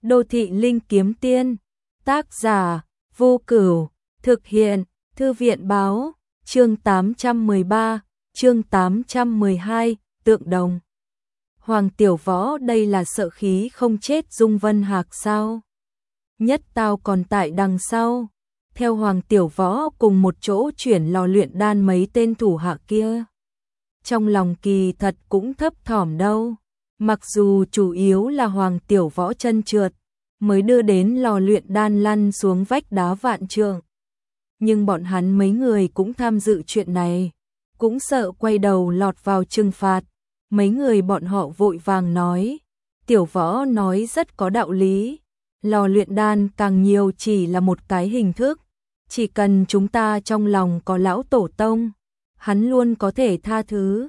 Đô thị linh kiếm tiên, tác giả, Vô Cửu, thực hiện, Thư viện báo, chương 813, chương 812, tượng đồng. Hoàng Tiểu Võ đây là sợ khí không chết Dung Vân Hạc sao? Nhất tao còn tại đằng sau. Theo Hoàng Tiểu Võ cùng một chỗ chuyển lò luyện đan mấy tên thủ hạ kia. Trong lòng kỳ thật cũng thấp thỏm đâu. Mặc dù chủ yếu là Hoàng Tiểu Võ chân trượt, mới đưa đến lò luyện đan lăn xuống vách đá vạn trượng. Nhưng bọn hắn mấy người cũng tham dự chuyện này, cũng sợ quay đầu lọt vào trừng phạt. Mấy người bọn họ vội vàng nói, Tiểu Võ nói rất có đạo lý, lò luyện đan càng nhiều chỉ là một cái hình thức, chỉ cần chúng ta trong lòng có lão tổ tông, hắn luôn có thể tha thứ.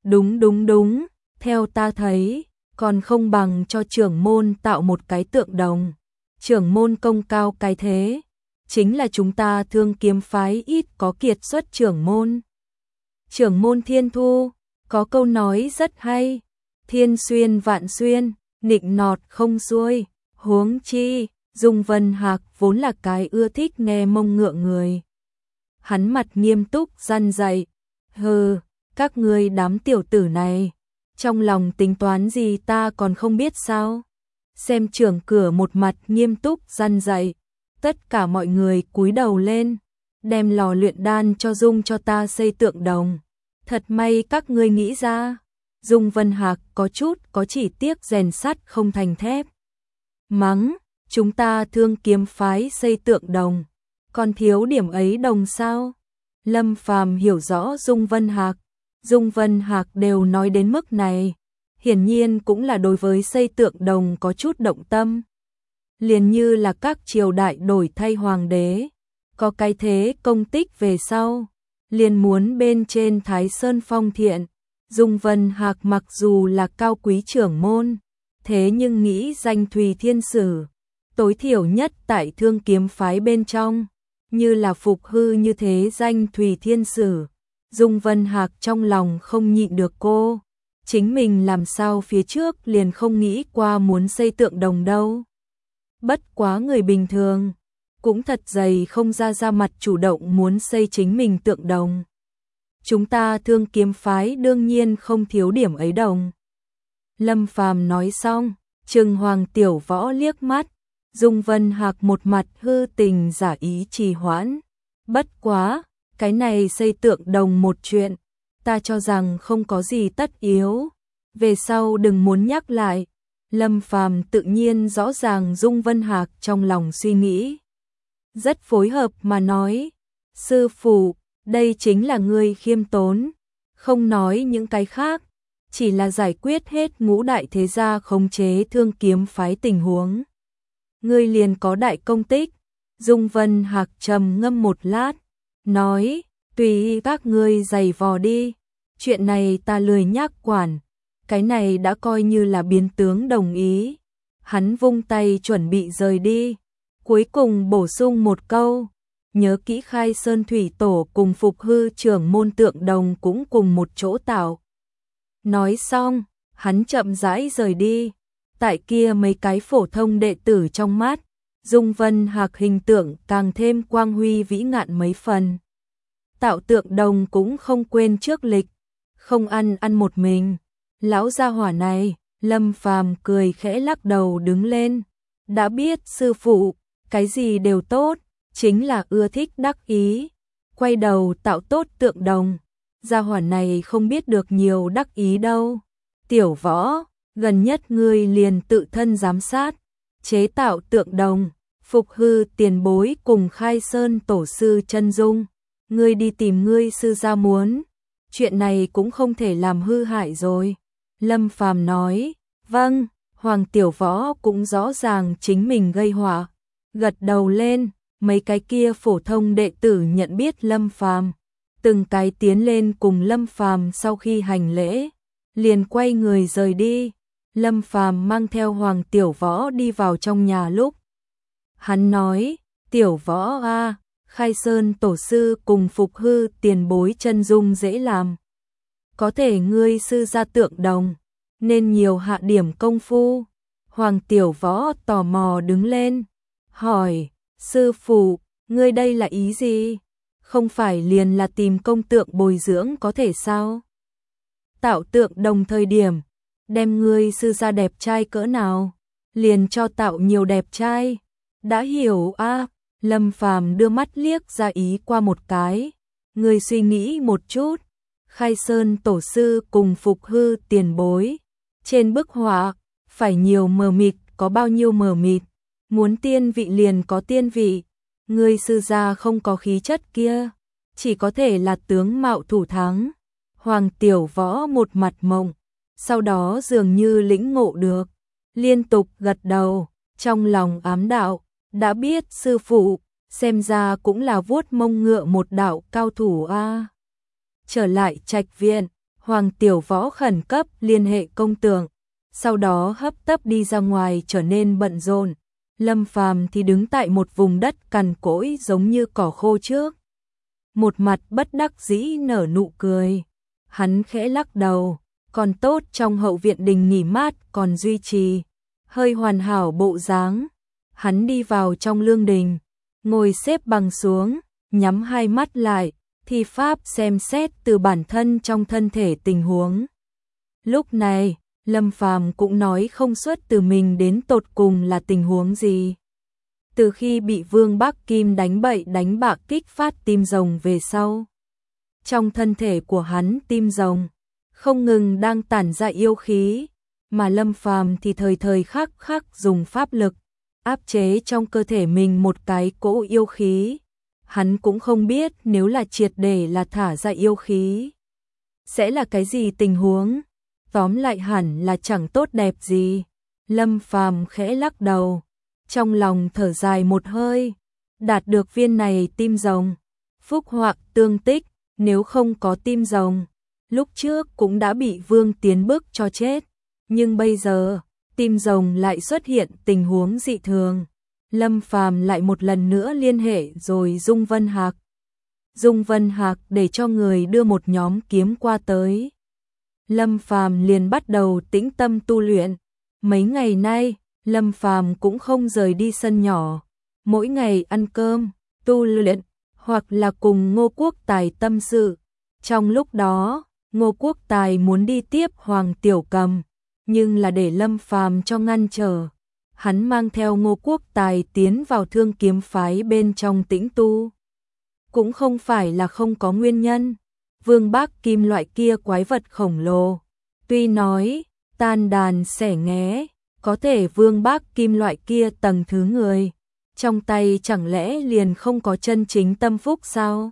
Đúng, theo ta thấy, còn không bằng cho trưởng môn tạo một cái tượng đồng. Trưởng môn công cao cái thế, chính là chúng ta Thương Kiếm phái ít có kiệt xuất trưởng môn. Trưởng môn Thiên Thu, có câu nói rất hay, thiên xuyên vạn xuyên, nịnh nọt không xuôi, huống chi, Dung Vân Hạc vốn là cái ưa thích nghe mông ngựa người. Hắn mặt nghiêm túc răn dạy, hừ, các ngươi đám tiểu tử này, trong lòng tính toán gì ta còn không biết sao? Xem trưởng cửa một mặt nghiêm túc răn dạy, tất cả mọi người cúi đầu lên, đem lò luyện đan cho Dung cho ta xây tượng đồng. Thật may các ngươi nghĩ ra. Dung Vân Hạc có chỉ tiếc rèn sắt không thành thép. Mắng, chúng ta Thương Kiếm phái xây tượng đồng, còn thiếu điểm ấy đồng sao? Lâm Phàm hiểu rõ Dung Vân Hạc đều nói đến mức này, hiển nhiên cũng là đối với xây tượng đồng có chút động tâm. Liền như là các triều đại đổi thay hoàng đế, có cái thế công tích về sau, liền muốn bên trên Thái Sơn phong thiện. Dung Vân Hạc mặc dù là cao quý trưởng môn, thế nhưng nghĩ danh Thùy Thiên Sử, tối thiểu nhất tại Thương Kiếm phái bên trong, như là Phục Hư như thế danh Thùy Thiên Sử. Dung Vân Hạc trong lòng không nhịn được cô, chính mình làm sao phía trước liền không nghĩ qua muốn xây tượng đồng đâu. Bất quá người bình thường, cũng thật dày không ra mặt chủ động muốn xây chính mình tượng đồng. Chúng ta Thương Kiếm phái đương nhiên không thiếu điểm ấy đồng. Lâm Phàm nói xong, trừng Hoàng Tiểu Võ liếc mắt, Dung Vân Hạc một mặt hư tình giả ý trì hoãn. Bất quá, cái này xây tượng đồng một chuyện, ta cho rằng không có gì tất yếu, về sau đừng muốn nhắc lại. Lâm Phàm tự nhiên rõ ràng Dung Vân Hạc trong lòng suy nghĩ, rất phối hợp mà nói, sư phụ, đây chính là ngươi khiêm tốn, không nói những cái khác, chỉ là giải quyết hết ngũ đại thế gia khống chế Thương Kiếm phái tình huống, ngươi liền có đại công tích. Dung Vân Hạc trầm ngâm một lát, nói, tùy các ngươi giày vò đi, chuyện này ta lười nhắc quản, cái này đã coi như là biến tướng đồng ý. Hắn vung tay chuẩn bị rời đi, cuối cùng bổ sung một câu, nhớ kỹ Khai Sơn Thủy Tổ cùng Phục Hư trưởng môn tượng đồng cũng cùng một chỗ tạo. Nói xong, hắn chậm rãi rời đi, tại kia mấy cái phổ thông đệ tử trong mắt, Dung Vân Hạc hình tượng càng thêm quang huy vĩ ngạn mấy phần. Tạo tượng đồng cũng không quên trước lịch, không ăn một mình. Lão gia hỏa này, Lâm Phàm cười khẽ lắc đầu đứng lên. Đã biết sư phụ, cái gì đều tốt, chính là ưa thích đắc ý. Quay đầu tạo tốt tượng đồng, gia hỏa này không biết được nhiều đắc ý đâu. Tiểu Võ, gần nhất ngươi liền tự thân giám sát, chế tạo tượng đồng, Phục Hư tiền bối cùng Khai Sơn tổ sư chân dung. Ngươi đi tìm ngươi sư gia muốn, chuyện này cũng không thể làm hư hại rồi. Lâm Phàm nói, vâng. Hoàng Tiểu Võ cũng rõ ràng chính mình gây họa, gật đầu lên. Mấy cái kia phổ thông đệ tử nhận biết Lâm Phàm, từng cái tiến lên cùng Lâm Phàm sau khi hành lễ, liền quay người rời đi. Lâm Phàm mang theo Hoàng Tiểu Võ đi vào trong nhà lúc, hắn nói, Tiểu Võ a, Khai Sơn tổ sư cùng Phục Hư tiền bối chân dung dễ làm, có thể ngươi sư gia tượng đồng, nên nhiều hạ điểm công phu. Hoàng Tiểu Võ tò mò đứng lên, hỏi, sư phụ, ngươi đây là ý gì? Không phải liền là tìm công tượng bồi dưỡng có thể sao? Tạo tượng đồng thời điểm, đem ngươi sư ra đẹp trai cỡ nào, liền cho tạo nhiều đẹp trai. Đã hiểu a? Lâm Phàm đưa mắt liếc ra ý qua một cái. Ngươi suy nghĩ một chút, Khai Sơn tổ sư cùng Phục Hư tiền bối. Trên bức họa, phải nhiều mờ mịt có bao nhiêu mờ mịt, muốn tiên vị liền có tiên vị. Ngươi sư gia không có khí chất kia, chỉ có thể là tướng mạo thủ thắng. Hoàng Tiểu Võ một mặt mộng, sau đó dường như lĩnh ngộ được, liên tục gật đầu, trong lòng ám đạo, đã biết sư phụ, xem ra cũng là vuốt mông ngựa một đạo cao thủ a. Trở lại trạch viện, Hoàng Tiểu Võ khẩn cấp liên hệ công tượng, sau đó hấp tấp đi ra ngoài trở nên bận rộn. Lâm Phàm thì đứng tại một vùng đất cằn cỗi giống như cỏ khô trước. Một mặt bất đắc dĩ nở nụ cười. Hắn khẽ lắc đầu, còn tốt trong hậu viện đình nghỉ mát còn duy trì hơi hoàn hảo bộ dáng. Hắn đi vào trong lương đình, ngồi xếp bằng xuống, nhắm hai mắt lại, thi pháp xem xét từ bản thân trong thân thể tình huống. Lúc này, Lâm Phàm cũng nói không xuất từ mình đến tột cùng là tình huống gì. Từ khi bị Vương Bắc Kim đánh bậy đánh bạ kích phát tim rồng về sau, trong thân thể của hắn tim rồng không ngừng đang tản ra yêu khí, mà Lâm Phàm thì thời thời khắc khắc dùng pháp lực áp chế trong cơ thể mình một cái cỗ yêu khí. Hắn cũng không biết nếu là triệt để là thả ra yêu khí sẽ là cái gì tình huống. Tóm lại hẳn là chẳng tốt đẹp gì. Lâm Phàm khẽ lắc đầu, trong lòng thở dài một hơi, đạt được viên này tim rồng, phúc họa tương tích, nếu không có tim rồng, lúc trước cũng đã bị Vương Tiến bức cho chết, nhưng bây giờ, tim rồng lại xuất hiện tình huống dị thường. Lâm Phàm lại một lần nữa liên hệ rồi Dung Vân Hạc. Dung Vân Hạc để cho người đưa một nhóm kiếm qua tới. Lâm Phàm liền bắt đầu tĩnh tâm tu luyện. Mấy ngày nay, Lâm Phàm cũng không rời đi sân nhỏ, mỗi ngày ăn cơm, tu luyện, hoặc là cùng Ngô Quốc Tài tâm sự. Trong lúc đó, Ngô Quốc Tài muốn đi tiếp Hoàng Tiểu Cầm, nhưng là để Lâm Phàm cho ngăn trở. Hắn mang theo Ngô Quốc Tài tiến vào Thương Kiếm phái bên trong tĩnh tu. Cũng không phải là không có nguyên nhân. Vương Bắc Kim loại kia quái vật khổng lồ, tuy nói tan đàn xẻ nghé, có thể Vương Bắc Kim loại kia tầng thứ người, trong tay chẳng lẽ liền không có chân chính tâm phúc sao?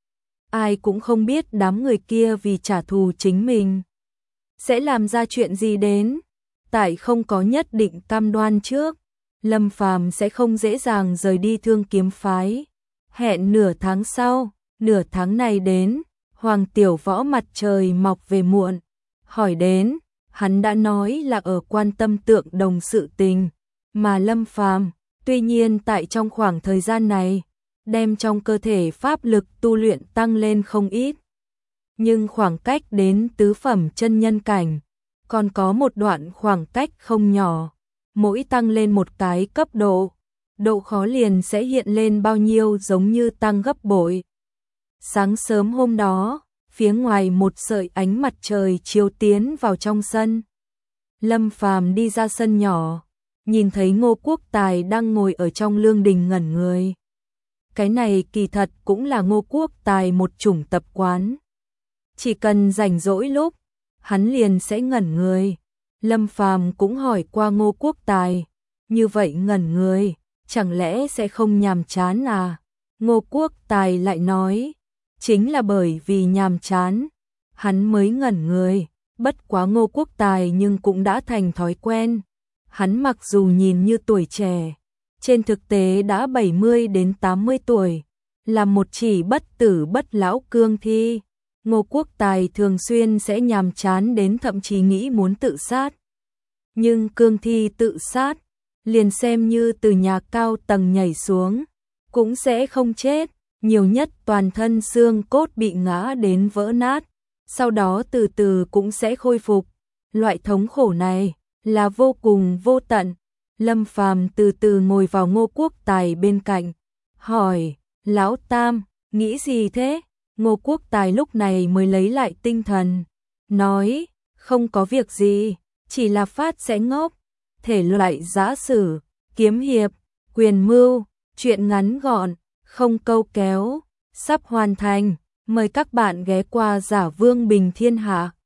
Ai cũng không biết đám người kia vì trả thù chính mình sẽ làm ra chuyện gì đến. Tại không có nhất định cam đoan trước, Lâm Phàm sẽ không dễ dàng rời đi Thương Kiếm phái. Hẹn nửa tháng sau, nửa tháng này đến, Hoàng Tiểu Võ mặt trời mọc về muộn, hỏi đến, hắn đã nói là ở quan tâm tượng đồng sự tình, mà Lâm Phàm tuy nhiên tại trong khoảng thời gian này, đem trong cơ thể pháp lực tu luyện tăng lên không ít. Nhưng khoảng cách đến tứ phẩm chân nhân cảnh, còn có một đoạn khoảng cách không nhỏ, mỗi tăng lên một cái cấp độ, độ khó liền sẽ hiện lên bao nhiêu giống như tăng gấp bội. Sáng sớm hôm đó, phía ngoài một sợi ánh mặt trời chiếu tiến vào trong sân. Lâm Phàm đi ra sân nhỏ, nhìn thấy Ngô Quốc Tài đang ngồi ở trong lương đình ngẩn người. Cái này kỳ thật cũng là Ngô Quốc Tài một chủng tập quán. Chỉ cần rảnh rỗi lúc, hắn liền sẽ ngẩn người. Lâm Phàm cũng hỏi qua Ngô Quốc Tài, như vậy ngẩn người, chẳng lẽ sẽ không nhàm chán à? Ngô Quốc Tài lại nói, chính là bởi vì nhàm chán, hắn mới ngẩn người. Bất quá Ngô Quốc Tài nhưng cũng đã thành thói quen. Hắn mặc dù nhìn như tuổi trẻ, trên thực tế đã 70 đến 80 tuổi, là một chỉ bất tử bất lão cương thi. Ngô Quốc Tài thường xuyên sẽ nhàm chán đến thậm chí nghĩ muốn tự sát. Nhưng cương thi tự sát, liền xem như từ nhà cao tầng nhảy xuống, cũng sẽ không chết, nhiều nhất toàn thân xương cốt bị ngã đến vỡ nát, sau đó từ từ cũng sẽ khôi phục. Loại thống khổ này là vô cùng vô tận. Lâm Phàm từ từ ngồi vào Ngô Quốc Tài bên cạnh, hỏi, Lão Tam, nghĩ gì thế? Ngô Quốc Tài lúc này mới lấy lại tinh thần, nói, không có việc gì, chỉ là phát sẽ ngốc, thể loại giã sử, kiếm hiệp, quyền mưu, chuyện ngắn gọn, không câu kéo, sắp hoàn thành, mời các bạn ghé qua Giả Vương Bình Thiên Hạ.